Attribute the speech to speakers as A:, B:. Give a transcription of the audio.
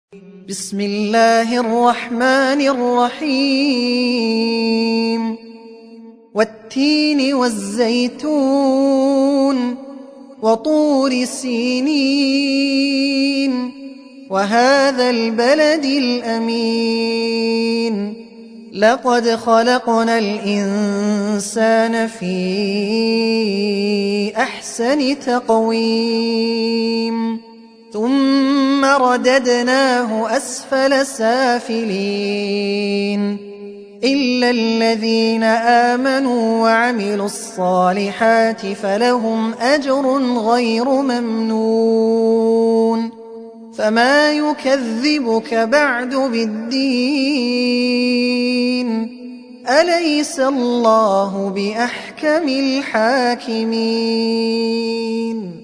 A: بسم الله الرحمن الرحيم والتين والزيتون وطور سينين وهذا البلد الأمين لقد خلقنا الإنسان في أحسن تقويم ثم رددناه أسفل سافلين إلا الذين آمنوا وعملوا الصالحات فلهم أجر غير ممنون فما يكذبك بعد بالدين أليس الله بأحكم الحاكمين